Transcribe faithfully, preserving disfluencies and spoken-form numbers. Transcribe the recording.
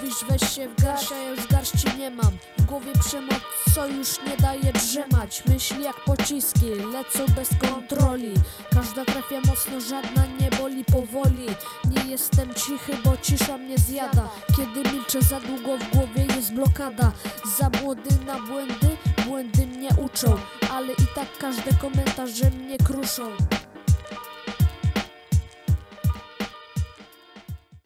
mówisz weź się w garść, a ja już garści nie mam. W głowie przemoc, co już nie daje drzemać. Myśli jak pociski, lecą bez kontroli. Każda trafia mocno, żadna nie boli powoli. Nie jestem cichy, bo cisza mnie zjada. Kiedy milczę za długo, w głowie jest blokada. Za młody na błędy, błędy mnie uczą, ale i tak każde komentarze mnie kruszą.